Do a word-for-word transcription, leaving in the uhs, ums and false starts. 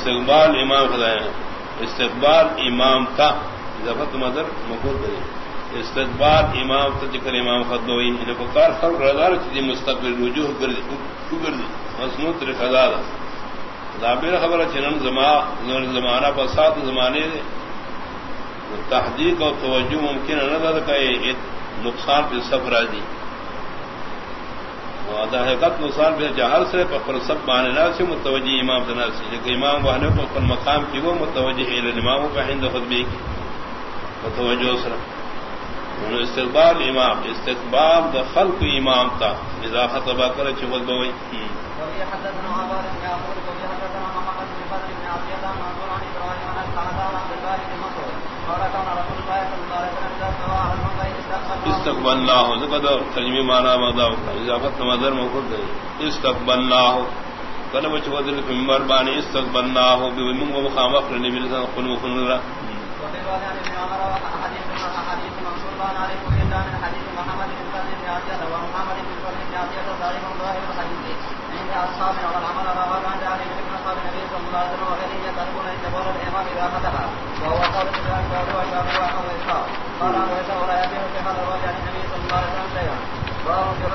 استقبال امام خدا استقبال امام کا اضافت مدر مقبول کرے استقبال امام کا ذکر امام خدوئی انہیں پکار خلق رضار چیزی مستقبل رجوع کردی کردی مسنود رخدار ضابر خبر چنن زمان زمانہ پسات زمانے تحقیق اور توجہ ممکن نہ کہ نقصان پہ سب راضی حقیقت نقصان پہ جہر سے پر سب ماننا سے متوجہ امام دنا سے لیکن امام والے کو پر مقام کی وہ متوجہ اماموں کا ہند خطبے کی متوجہ سر استقبال امام استقبال دا خلق امام تا اذا خطبہ کرے چول بوئی استقبلناه ذکر ترجمہ معنی مذا اضافت مدر موجود ہے استقبلناه کنا بچ ودل منبر بانی استقبلناه بمن ومخامخ لنبی صلی اللہ علیہ وسلم